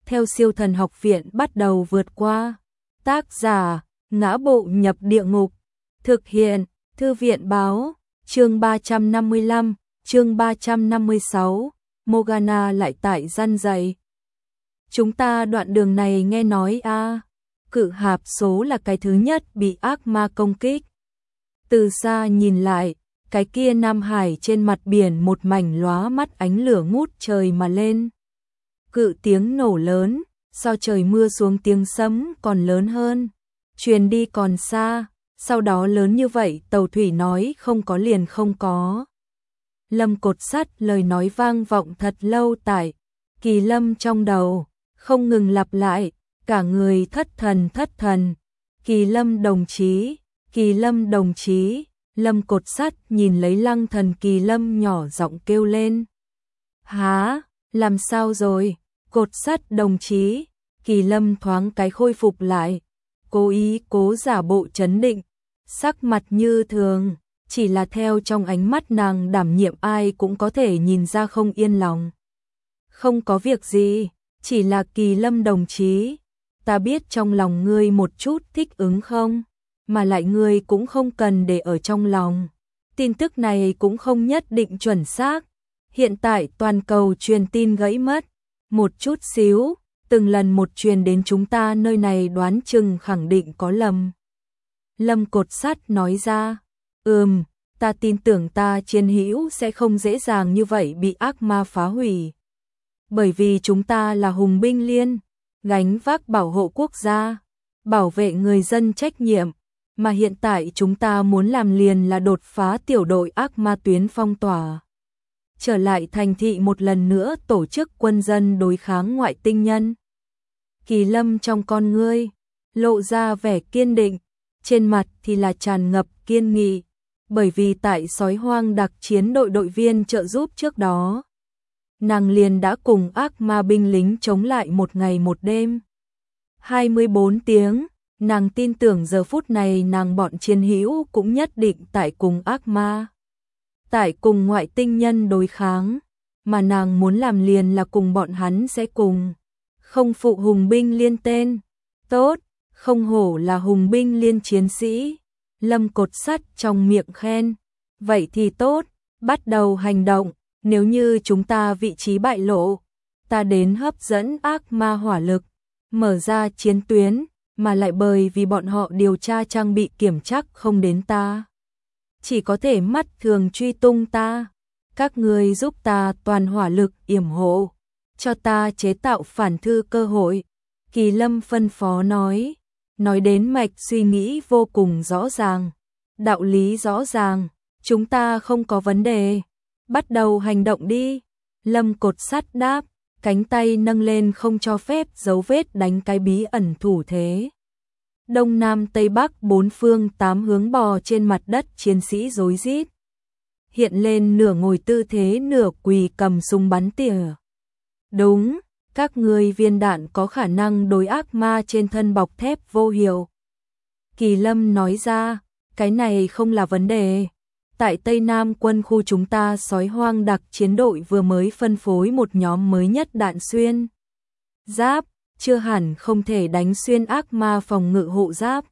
theo siêu thần học viện bắt đầu vượt qua. Tác giả, Ngã Bộ Nhập Địa Ngục. Thực hiện, Thư viện báo, chương 355, chương 356, Morgana lại tại răn dậy. Chúng ta đoạn đường này nghe nói cự hạp số là cái thứ nhất bị ác ma công kích. Từ xa nhìn lại, cái kia Nam Hải trên mặt biển một mảnh lóa mắt ánh lửa ngút trời mà lên. Cự tiếng nổ lớn, so trời mưa xuống tiếng sấm còn lớn hơn, truyền đi còn xa, sau đó lớn như vậy tàu thủy nói không có liền không có. Lâm Cột Sắt lời nói vang vọng thật lâu tại Kỳ Lâm trong đầu, không ngừng lặp lại, cả người thất thần. Kỳ Lâm đồng chí, Kỳ Lâm đồng chí. Lâm Cột Sắt nhìn lấy Lăng Thần Kỳ Lâm nhỏ giọng kêu lên. Hả, làm sao rồi? Cột Sắt đồng chí. Kỳ Lâm thoáng cái khôi phục lại, cố ý cố giả bộ trấn định, sắc mặt như thường, chỉ là theo trong ánh mắt nàng đảm nhiệm ai cũng có thể nhìn ra không yên lòng. Không có việc gì, chỉ là Kỳ Lâm đồng chí, ta biết trong lòng ngươi một chút thích ứng không, mà lại ngươi cũng không cần để ở trong lòng. Tin tức này cũng không nhất định chuẩn xác, hiện tại toàn cầu truyền tin gãy mất, một chút xíu, từng lần một truyền đến chúng ta nơi này đoán chừng khẳng định có lầm. Lâm Cột Sắt nói ra, ta tin tưởng ta chiến hữu sẽ không dễ dàng như vậy bị ác ma phá hủy. Bởi vì chúng ta là hùng binh liên, gánh vác bảo hộ quốc gia, bảo vệ người dân trách nhiệm, mà hiện tại chúng ta muốn làm liền là đột phá tiểu đội ác ma tuyến phong tỏa. Trở lại thành thị một lần nữa tổ chức quân dân đối kháng ngoại tinh nhân. Kỳ Lâm trong con ngươi lộ ra vẻ kiên định, trên mặt thì là tràn ngập kiên nghị, bởi vì tại Sói Hoang đặc chiến đội đội viên trợ giúp trước đó, nàng liền đã cùng ác ma binh lính chống lại một ngày một đêm. 24 tiếng, nàng tin tưởng giờ phút này nàng bọn chiến hữu cũng nhất định tại cùng ác ma, tại cùng ngoại tinh nhân đối kháng, mà nàng muốn làm liền là cùng bọn hắn sẽ cùng. Không phụ hùng binh liên tên, tốt, không hổ là hùng binh liên chiến sĩ. Lâm Cột Sắt trong miệng khen, vậy thì tốt, bắt đầu hành động, nếu như chúng ta vị trí bại lộ, ta đến hấp dẫn ác ma hỏa lực, mở ra chiến tuyến, mà lại bởi vì bọn họ điều tra trang bị kiểm chắc không đến ta, chỉ có thể mắt thường truy tung ta, các người giúp ta toàn hỏa lực yểm hộ, cho ta chế tạo phản thư cơ hội. Kỳ Lâm phân phó nói đến mạch suy nghĩ vô cùng rõ ràng, đạo lý rõ ràng, chúng ta không có vấn đề, bắt đầu hành động đi. Lâm Cột Sắt đáp, cánh tay nâng lên không cho phép dấu vết đánh cái bí ẩn thủ thế. Đông Nam Tây Bắc bốn phương tám hướng bò trên mặt đất chiến sĩ rối rít, hiện lên nửa ngồi tư thế nửa quỳ cầm súng bắn tỉa. Đúng, các ngươi viên đạn có khả năng đối ác ma trên thân bọc thép vô hiệu. Kỳ Lâm nói ra, cái này không là vấn đề. Tại Tây Nam quân khu chúng ta Sói Hoang đặc chiến đội vừa mới phân phối một nhóm mới nhất đạn xuyên giáp, chưa hẳn không thể đánh xuyên ác ma phòng ngự hộ giáp.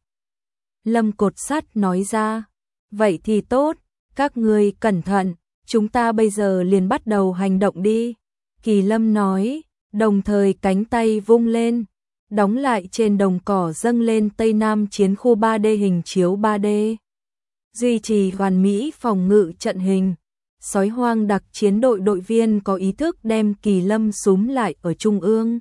Lâm Cột Sắt nói ra, vậy thì tốt, các ngươi cẩn thận, chúng ta bây giờ liền bắt đầu hành động đi. Kỳ Lâm nói, đồng thời cánh tay vung lên, đóng lại trên đồng cỏ dâng lên Tây Nam chiến khu 3D hình chiếu 3D. Duy trì hoàn mỹ phòng ngự trận hình. Sói Hoang đặc chiến đội đội viên có ý thức đem Kỳ Lâm súm lại ở trung ương.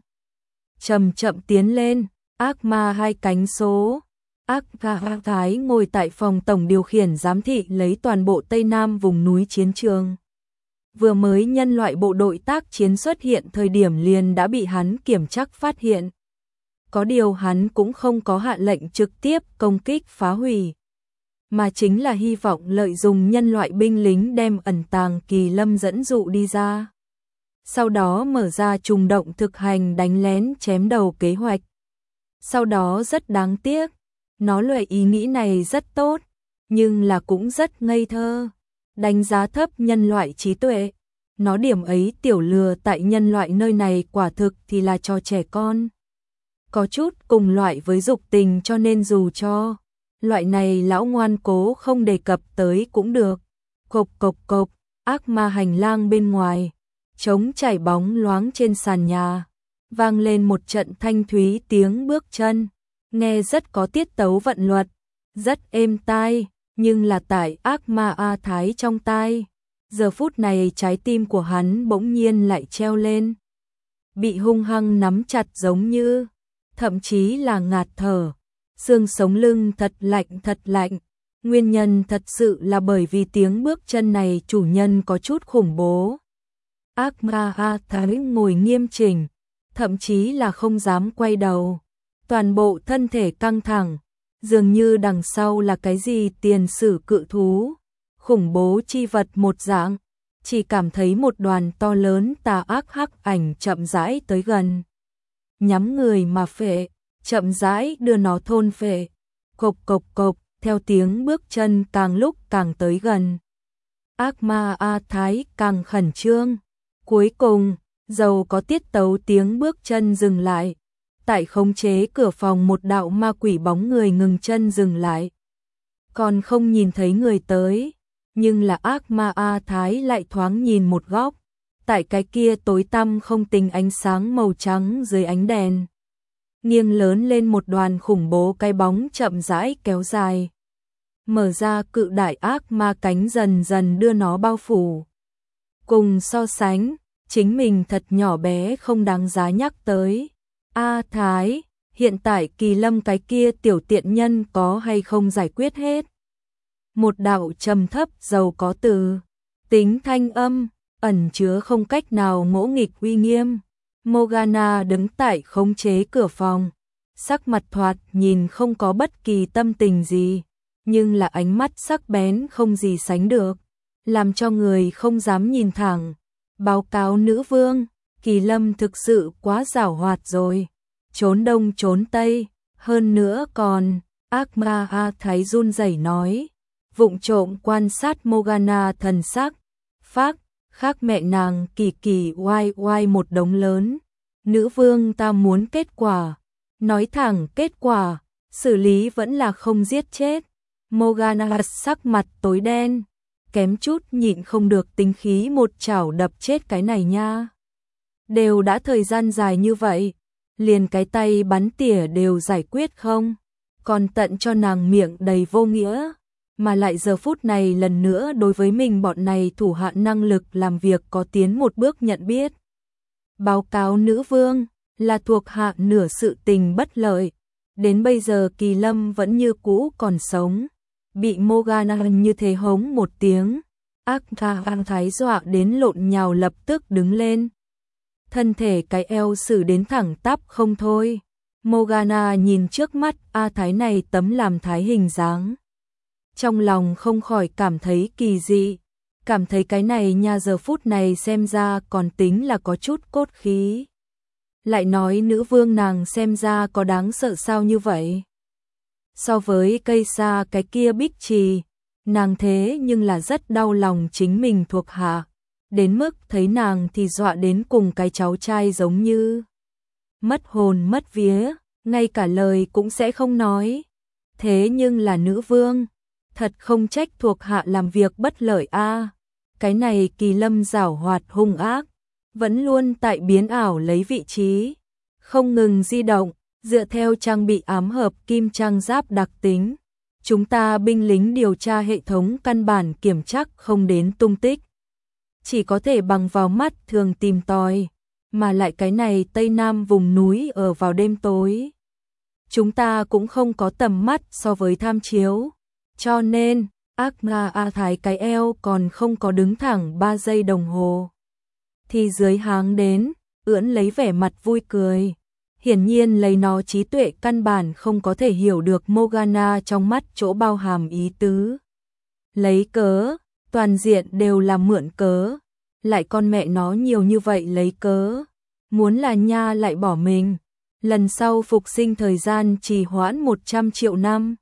Chậm chậm tiến lên, ác ma hai cánh số. Ác Thái ngồi tại phòng tổng điều khiển giám thị lấy toàn bộ Tây Nam vùng núi chiến trường. Vừa mới nhân loại bộ đội tác chiến xuất hiện thời điểm liền đã bị hắn kiểm chắc phát hiện. Có điều hắn cũng không có hạ lệnh trực tiếp công kích phá hủy, mà chính là hy vọng lợi dụng nhân loại binh lính đem ẩn tàng Kỳ Lâm dẫn dụ đi ra. Sau đó mở ra trùng động thực hành đánh lén chém đầu kế hoạch. Sau đó rất đáng tiếc, nó loại ý nghĩ này rất tốt, nhưng là cũng rất ngây thơ, đánh giá thấp nhân loại trí tuệ. nó điểm ấy tiểu lừa tại nhân loại nơi này quả thực thì là cho trẻ con. Có chút cùng loại với dục tình cho nên dù cho loại này lão ngoan cố không đề cập tới cũng được. Cộc cộc cộc, ác ma hành lang bên ngoài, trống chảy bóng loáng trên sàn nhà, vang lên một trận thanh thúy tiếng bước chân, nghe rất có tiết tấu vận luật, rất êm tai, nhưng là tại ác ma A Thái trong tai. Giờ phút này trái tim của hắn bỗng nhiên lại treo lên, bị hung hăng nắm chặt giống như, thậm chí là ngạt thở, xương sống lưng thật lạnh. Nguyên nhân thật sự là bởi vì tiếng bước chân này chủ nhân có chút khủng bố. Ác ma A Thái ngồi nghiêm chỉnh, thậm chí là không dám quay đầu, toàn bộ thân thể căng thẳng, dường như đằng sau là cái gì tiền sử cự thú, khủng bố chi vật một dạng, chỉ cảm thấy một đoàn to lớn tà ác hắc ảnh chậm rãi tới gần. Nhắm người mà phệ, chậm rãi đưa nó thôn phệ. Cộc cộc cộc, theo tiếng bước chân càng lúc càng tới gần. Ác ma A Thái càng khẩn trương. Cuối cùng, dầu có tiết tấu tiếng bước chân dừng lại. Tại khống chế cửa phòng một đạo ma quỷ bóng người ngừng chân dừng lại. Còn không nhìn thấy người tới, nhưng là ác ma A Thái lại thoáng nhìn một góc. Tại cái kia tối tăm không tình ánh sáng màu trắng dưới ánh đèn, nghiêng lớn lên một đoàn khủng bố cái bóng chậm rãi kéo dài. Mở ra cự đại ác ma cánh dần dần đưa nó bao phủ. Cùng so sánh, chính mình thật nhỏ bé không đáng giá nhắc tới. A Thái, hiện tại Kỳ Lâm cái kia tiểu tiện nhân có hay không giải quyết hết? Một đạo trầm thấp giàu có từ tính thanh âm, ẩn chứa không cách nào ngỗ nghịch uy nghiêm. Morgana đứng tại khống chế cửa phòng, sắc mặt thoạt nhìn không có bất kỳ tâm tình gì, nhưng là ánh mắt sắc bén không gì sánh được, làm cho người không dám nhìn thẳng. Báo cáo nữ vương, Kỳ Lâm thực sự quá giảo hoạt rồi, trốn đông trốn tây, hơn nữa còn, ác ma A Thái run rẩy nói, vụng trộm quan sát Morgana thần sắc, phác, khác mẹ nàng kỳ kỳ oai oai một đống lớn. Nữ vương ta muốn kết quả, nói thẳng kết quả, xử lý vẫn là không giết chết. Morgana sắc mặt tối đen, kém chút nhịn không được tính khí một chảo đập chết cái này nha. Đều đã thời gian dài như vậy, liền cái tay bắn tỉa đều giải quyết không, còn tận cho nàng miệng đầy vô nghĩa, mà lại giờ phút này lần nữa đối với mình bọn này thủ hạ năng lực làm việc có tiến một bước nhận biết. Báo cáo nữ vương, là thuộc hạ nửa sự tình bất lợi, đến bây giờ Kỳ Lâm vẫn như cũ còn sống, bị Morgana như thế hống một tiếng, ác ma Thái dọa đến lộn nhào lập tức đứng lên. Thân thể cái eo xử đến thẳng tắp không thôi. Morgana nhìn trước mắt A Thái này tấm làm thái hình dáng, trong lòng không khỏi cảm thấy kỳ dị, cảm thấy cái này nha giờ phút này xem ra còn tính là có chút cốt khí. Lại nói nữ vương nàng xem ra có đáng sợ sao như vậy. So với cây sa cái kia bích trì, nàng thế nhưng là rất đau lòng chính mình thuộc hạ, đến mức thấy nàng thì dọa đến cùng cái cháu trai giống như mất hồn mất vía, ngay cả lời cũng sẽ không nói. Thế nhưng là nữ vương, thật không trách thuộc hạ làm việc bất lợi a. Cái này Kỳ Lâm giảo hoạt hung ác, vẫn luôn tại biến ảo lấy vị trí, không ngừng di động, dựa theo trang bị ám hợp kim trang giáp đặc tính. Chúng ta binh lính điều tra hệ thống căn bản kiểm chắc không đến tung tích, chỉ có thể bằng vào mắt thường tìm tòi, mà lại cái này Tây Nam vùng núi ở vào đêm tối, chúng ta cũng không có tầm mắt so với tham chiếu, cho nên ác ma A Thái cái eo còn không có đứng thẳng 3 giây đồng hồ, thì dưới háng đến, ưỡn lấy vẻ mặt vui cười. Hiển nhiên lấy nó trí tuệ căn bản không có thể hiểu được Morgana trong mắt chỗ bao hàm ý tứ. Lấy cớ, toàn diện đều là mượn cớ, lại con mẹ nó nhiều như vậy lấy cớ, muốn là nha lại bỏ mình, lần sau phục sinh thời gian trì hoãn 100 triệu năm.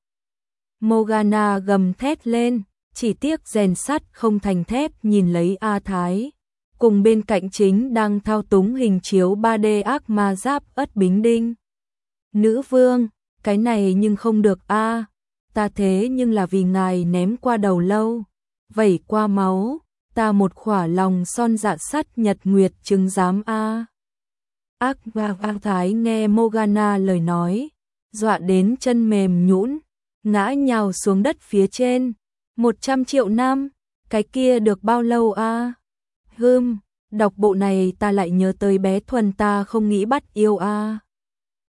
Morgana gầm thét lên, chỉ tiếc rèn sắt không thành thép nhìn lấy A Thái, cùng bên cạnh chính đang thao túng hình chiếu 3D ác ma giáp Ất Bính Đinh. Nữ vương, cái này nhưng không được a, ta thế nhưng là vì ngài ném qua đầu lâu, vẩy qua máu, ta một khỏa lòng son dạ sắt nhật nguyệt chứng giám a. Ác thái nghe Morgana lời nói, dọa đến chân mềm nhũn, ngã nhào xuống đất phía trên. 100 triệu năm, cái kia được bao lâu a? Đọc bộ này ta lại nhớ tới bé Thuần ta không nghĩ bắt yêu a.